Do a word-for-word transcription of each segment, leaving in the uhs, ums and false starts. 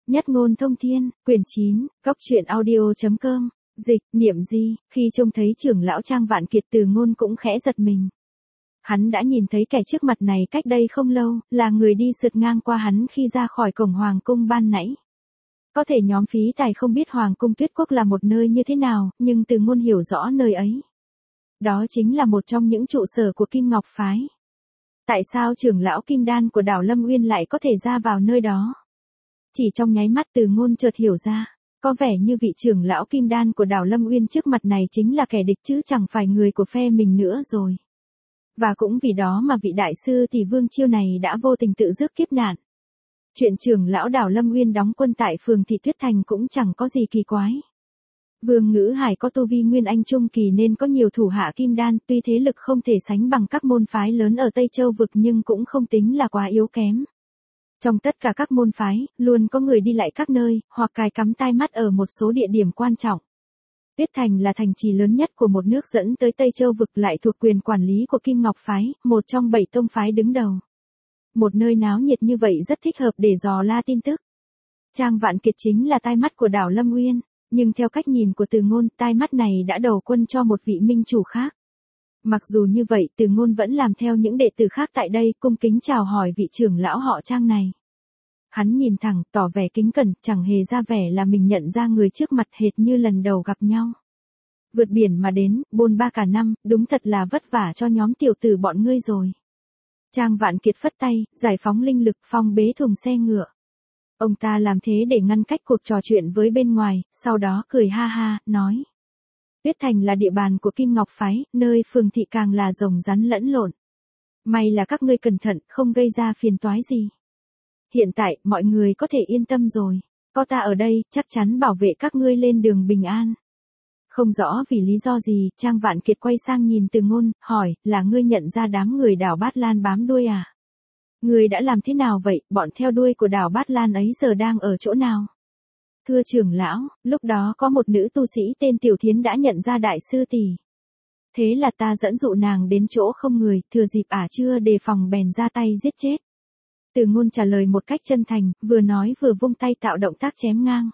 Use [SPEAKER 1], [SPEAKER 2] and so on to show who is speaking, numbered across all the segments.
[SPEAKER 1] Nhất ngôn thông thiên, quyển chín, góc truyện audio chấm com, dịch, niệm di, khi trông thấy trưởng lão Trang Vạn Kiệt Từ Ngôn cũng khẽ giật mình. Hắn đã nhìn thấy kẻ trước mặt này cách đây không lâu, là người đi sượt ngang qua hắn khi ra khỏi cổng Hoàng cung ban nãy. Có thể nhóm phí tài không biết Hoàng cung Tuyết Quốc là một nơi như thế nào, nhưng Từ Ngôn hiểu rõ nơi ấy. Đó chính là một trong những trụ sở của Kim Ngọc Phái. Tại sao trưởng lão Kim Đan của đảo Lâm Uyên lại có thể ra vào nơi đó? Chỉ trong nháy mắt Từ Ngôn chợt hiểu ra, có vẻ như vị trưởng lão Kim Đan của đảo Lâm Uyên trước mặt này chính là kẻ địch chứ chẳng phải người của phe mình nữa rồi. Và cũng vì đó mà vị đại sư Tỷ Vương Chiêu này đã vô tình tự rước kiếp nạn. Chuyện trưởng lão đảo Lâm Uyên đóng quân tại phường Thị Tuyết Thành cũng chẳng có gì kỳ quái. Vương Ngữ Hải có tu vi Nguyên Anh Trung Kỳ nên có nhiều thủ hạ Kim Đan, tuy thế lực không thể sánh bằng các môn phái lớn ở Tây Châu vực nhưng cũng không tính là quá yếu kém. Trong tất cả các môn phái, luôn có người đi lại các nơi, hoặc cài cắm tai mắt ở một số địa điểm quan trọng. Tuyết Thành là thành trì lớn nhất của một nước dẫn tới Tây Châu vực, lại thuộc quyền quản lý của Kim Ngọc Phái, một trong bảy tông phái đứng đầu. Một nơi náo nhiệt như vậy rất thích hợp để dò la tin tức. Trang Vạn Kiệt chính là tai mắt của đảo Lâm Uyên, nhưng theo cách nhìn của Từ Ngôn, tai mắt này đã đầu quân cho một vị minh chủ khác. Mặc dù như vậy, Từ Ngôn vẫn làm theo những đệ tử khác tại đây, cung kính chào hỏi vị trưởng lão họ Trang này. Hắn nhìn thẳng, tỏ vẻ kính cẩn, chẳng hề ra vẻ là mình nhận ra người trước mặt, hệt như lần đầu gặp nhau. Vượt biển mà đến, bôn ba cả năm, đúng thật là vất vả cho nhóm tiểu tử bọn ngươi rồi. Trang Vạn Kiệt phất tay, giải phóng linh lực, phong bế thùng xe ngựa. Ông ta làm thế để ngăn cách cuộc trò chuyện với bên ngoài, sau đó cười ha ha, nói. Tuyết Thành là địa bàn của Kim Ngọc Phái, nơi phường thị càng là rồng rắn lẫn lộn. May là các ngươi cẩn thận, không gây ra phiền toái gì. Hiện tại, mọi người có thể yên tâm rồi. Có ta ở đây, chắc chắn bảo vệ các ngươi lên đường bình an. Không rõ vì lý do gì, Trang Vạn Kiệt quay sang nhìn Từ Ngôn, hỏi, là ngươi nhận ra đám người đảo Bát Lan bám đuôi à? Ngươi đã làm thế nào vậy, bọn theo đuôi của đảo Bát Lan ấy giờ đang ở chỗ nào? Thưa trưởng lão, lúc đó có một nữ tu sĩ tên Tiểu Thiến đã nhận ra đại sư tỷ. Thế là ta dẫn dụ nàng đến chỗ không người, thừa dịp ả chưa đề phòng bèn ra tay giết chết. Từ Ngôn trả lời một cách chân thành, vừa nói vừa vung tay tạo động tác chém ngang.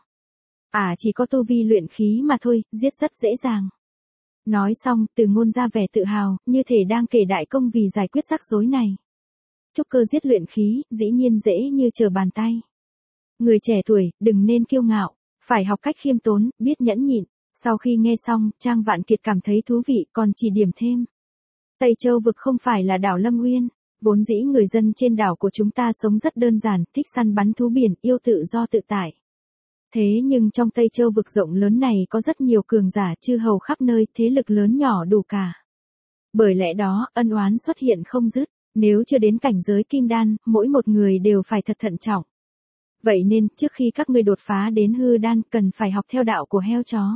[SPEAKER 1] Ả chỉ có tu vi luyện khí mà thôi, giết rất dễ dàng. Nói xong, Từ Ngôn ra vẻ tự hào, như thể đang kể đại công vì giải quyết rắc rối này. Trúc cơ giết luyện khí, dĩ nhiên dễ như trở bàn tay. Người trẻ tuổi, đừng nên kiêu ngạo, phải học cách khiêm tốn, biết nhẫn nhịn. Sau khi nghe xong, Trang Vạn Kiệt cảm thấy thú vị, còn chỉ điểm thêm. Tây Châu vực không phải là đảo Lâm Uyên, vốn dĩ người dân trên đảo của chúng ta sống rất đơn giản, thích săn bắn thú biển, yêu tự do tự tại. Thế nhưng trong Tây Châu vực rộng lớn này có rất nhiều cường giả chư hầu khắp nơi, thế lực lớn nhỏ đủ cả. Bởi lẽ đó, ân oán xuất hiện không dứt, nếu chưa đến cảnh giới Kim Đan, mỗi một người đều phải thật thận trọng. Vậy nên, trước khi các ngươi đột phá đến hư đan, cần phải học theo đạo của heo chó.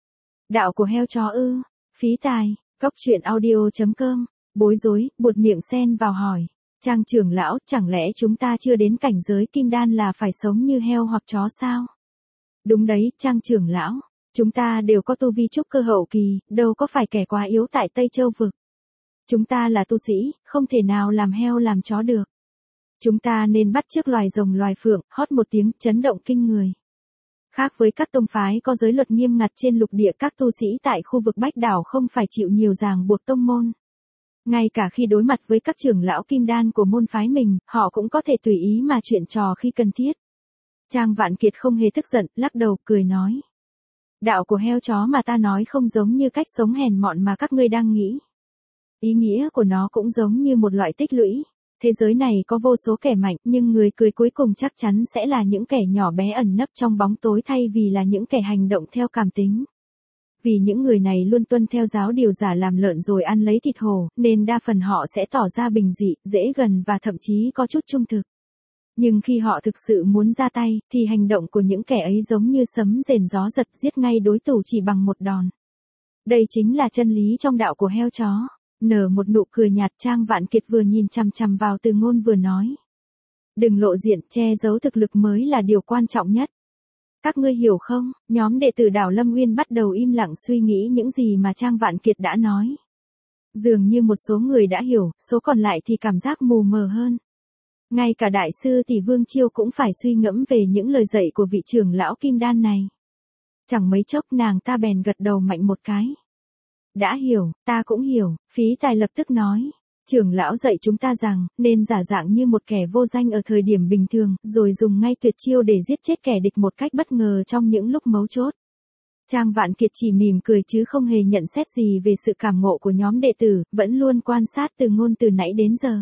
[SPEAKER 1] Đạo của heo chó ư? Phí tài, góc truyện audio chấm com, bối rối, buột miệng xen vào hỏi. Trang trưởng lão, chẳng lẽ chúng ta chưa đến cảnh giới Kim Đan là phải sống như heo hoặc chó sao? Đúng đấy, Trang trưởng lão, chúng ta đều có tu vi trúc cơ hậu kỳ, đâu có phải kẻ quá yếu tại Tây Châu vực. Chúng ta là tu sĩ, không thể nào làm heo làm chó được. Chúng ta nên bắt chước loài rồng loài phượng, hót một tiếng, chấn động kinh người. Khác với các tông phái có giới luật nghiêm ngặt trên lục địa, các tu sĩ tại khu vực Bách Đảo không phải chịu nhiều ràng buộc tông môn. Ngay cả khi đối mặt với các trưởng lão Kim Đan của môn phái mình, họ cũng có thể tùy ý mà chuyện trò khi cần thiết. Trang Vạn Kiệt không hề tức giận, lắc đầu, cười nói. Đạo của heo chó mà ta nói không giống như cách sống hèn mọn mà các ngươi đang nghĩ. Ý nghĩa của nó cũng giống như một loại tích lũy. Thế giới này có vô số kẻ mạnh, nhưng người cười cuối cùng chắc chắn sẽ là những kẻ nhỏ bé ẩn nấp trong bóng tối thay vì là những kẻ hành động theo cảm tính. Vì những người này luôn tuân theo giáo điều giả làm lợn rồi ăn lấy thịt hổ, nên đa phần họ sẽ tỏ ra bình dị, dễ gần và thậm chí có chút trung thực. Nhưng khi họ thực sự muốn ra tay, thì hành động của những kẻ ấy giống như sấm rền gió giật, giết ngay đối thủ chỉ bằng một đòn. Đây chính là chân lý trong đạo của heo chó. Nở một nụ cười nhạt, Trang Vạn Kiệt vừa nhìn chằm chằm vào Từ Ngôn vừa nói. Đừng lộ diện, che giấu thực lực mới là điều quan trọng nhất. Các ngươi hiểu không? Nhóm đệ tử đảo Lâm Uyên bắt đầu im lặng suy nghĩ những gì mà Trang Vạn Kiệt đã nói. Dường như một số người đã hiểu, số còn lại thì cảm giác mù mờ hơn. Ngay cả đại sư tỷ Vương Chiêu cũng phải suy ngẫm về những lời dạy của vị trưởng lão kim đan này. Chẳng mấy chốc nàng ta bèn gật đầu mạnh một cái. Đã hiểu, ta cũng hiểu, Phí Tài lập tức nói. Trưởng lão dạy chúng ta rằng, nên giả dạng như một kẻ vô danh ở thời điểm bình thường, rồi dùng ngay tuyệt chiêu để giết chết kẻ địch một cách bất ngờ trong những lúc mấu chốt. Trang Vạn Kiệt chỉ mỉm cười chứ không hề nhận xét gì về sự cảm ngộ của nhóm đệ tử, vẫn luôn quan sát Từ Ngôn từ nãy đến giờ.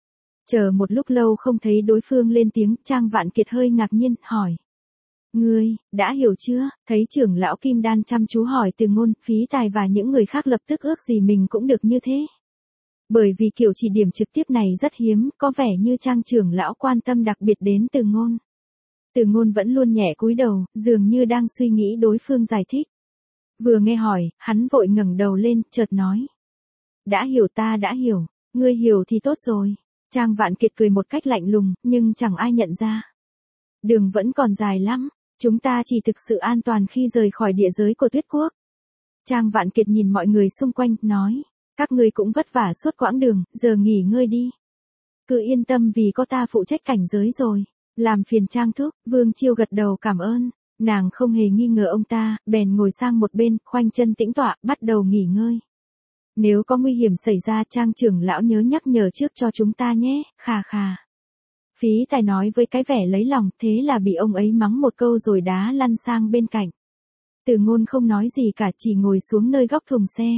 [SPEAKER 1] Chờ một lúc lâu không thấy đối phương lên tiếng, Trang Vạn Kiệt hơi ngạc nhiên, hỏi. Ngươi, đã hiểu chưa? Thấy trưởng lão Kim Đan chăm chú hỏi Từ Ngôn, Phí Tài và những người khác lập tức ước gì mình cũng được như thế. Bởi vì kiểu chỉ điểm trực tiếp này rất hiếm, có vẻ như Trang trưởng lão quan tâm đặc biệt đến Từ Ngôn. Từ Ngôn vẫn luôn nhẹ cúi đầu, dường như đang suy nghĩ đối phương giải thích. Vừa nghe hỏi, hắn vội ngẩng đầu lên, chợt nói. Đã hiểu ta đã hiểu, ngươi hiểu thì tốt rồi. Trang Vạn Kiệt cười một cách lạnh lùng, nhưng chẳng ai nhận ra. Đường vẫn còn dài lắm, chúng ta chỉ thực sự an toàn khi rời khỏi địa giới của Tuyết Quốc. Trang Vạn Kiệt nhìn mọi người xung quanh, nói. Các ngươi cũng vất vả suốt quãng đường, giờ nghỉ ngơi đi. Cứ yên tâm vì có ta phụ trách cảnh giới rồi. Làm phiền Trang thúc, Vương Chiêu gật đầu cảm ơn. Nàng không hề nghi ngờ ông ta, bèn ngồi sang một bên, khoanh chân tĩnh tọa, bắt đầu nghỉ ngơi. Nếu có nguy hiểm xảy ra, Trang trưởng lão nhớ nhắc nhở trước cho chúng ta nhé, khà khà. Phí Tài nói với cái vẻ lấy lòng, thế là bị ông ấy mắng một câu rồi đá lăn sang bên cạnh. Từ Ngôn không nói gì cả, chỉ ngồi xuống nơi góc thùng xe.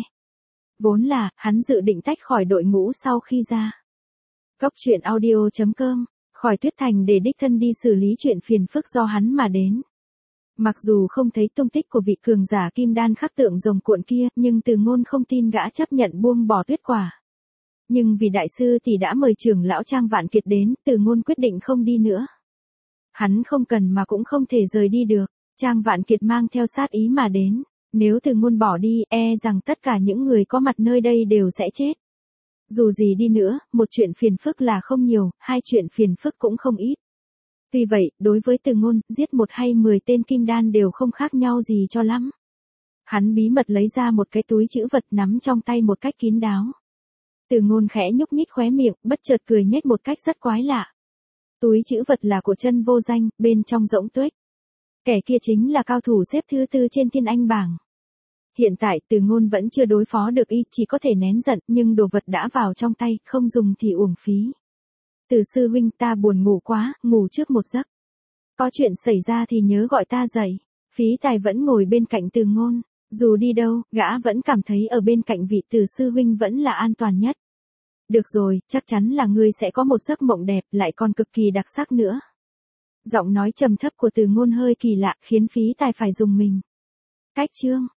[SPEAKER 1] Vốn là, hắn dự định tách khỏi đội ngũ sau khi ra. Góc truyện audio chấm com, khỏi Tuyết Thành để đích thân đi xử lý chuyện phiền phức do hắn mà đến. Mặc dù không thấy tung tích của vị cường giả kim đan khắc tượng rồng cuộn kia, nhưng Từ Ngôn không tin gã chấp nhận buông bỏ tuyết quả. Nhưng vì đại sư thì đã mời trưởng lão Trang Vạn Kiệt đến, Từ Ngôn quyết định không đi nữa. Hắn không cần mà cũng không thể rời đi được, Trang Vạn Kiệt mang theo sát ý mà đến. Nếu Từ Ngôn bỏ đi, e rằng tất cả những người có mặt nơi đây đều sẽ chết. Dù gì đi nữa, một chuyện phiền phức là không nhiều, hai chuyện phiền phức cũng không ít. Vì vậy, đối với Từ Ngôn, giết một hay mười tên kim đan đều không khác nhau gì cho lắm. Hắn bí mật lấy ra một cái túi trữ vật nắm trong tay một cách kín đáo. Từ Ngôn khẽ nhúc nhích khóe miệng, bất chợt cười nhếch một cách rất quái lạ. Túi trữ vật là của Chân Vô Danh, bên trong rỗng tuếch. Kẻ kia chính là cao thủ xếp thứ tư trên thiên anh bảng. Hiện tại Từ Ngôn vẫn chưa đối phó được y, chỉ có thể nén giận, nhưng đồ vật đã vào trong tay, không dùng thì uổng phí. Từ sư huynh, ta buồn ngủ quá, ngủ trước một giấc. Có chuyện xảy ra thì nhớ gọi ta dậy. Phí Tài vẫn ngồi bên cạnh Từ Ngôn. Dù đi đâu, gã vẫn cảm thấy ở bên cạnh vị Từ sư huynh vẫn là an toàn nhất. Được rồi, chắc chắn là ngươi sẽ có một giấc mộng đẹp, lại còn cực kỳ đặc sắc nữa. Giọng nói trầm thấp của Từ Ngôn hơi kỳ lạ, khiến Phí Tài phải rùng mình. Cách chương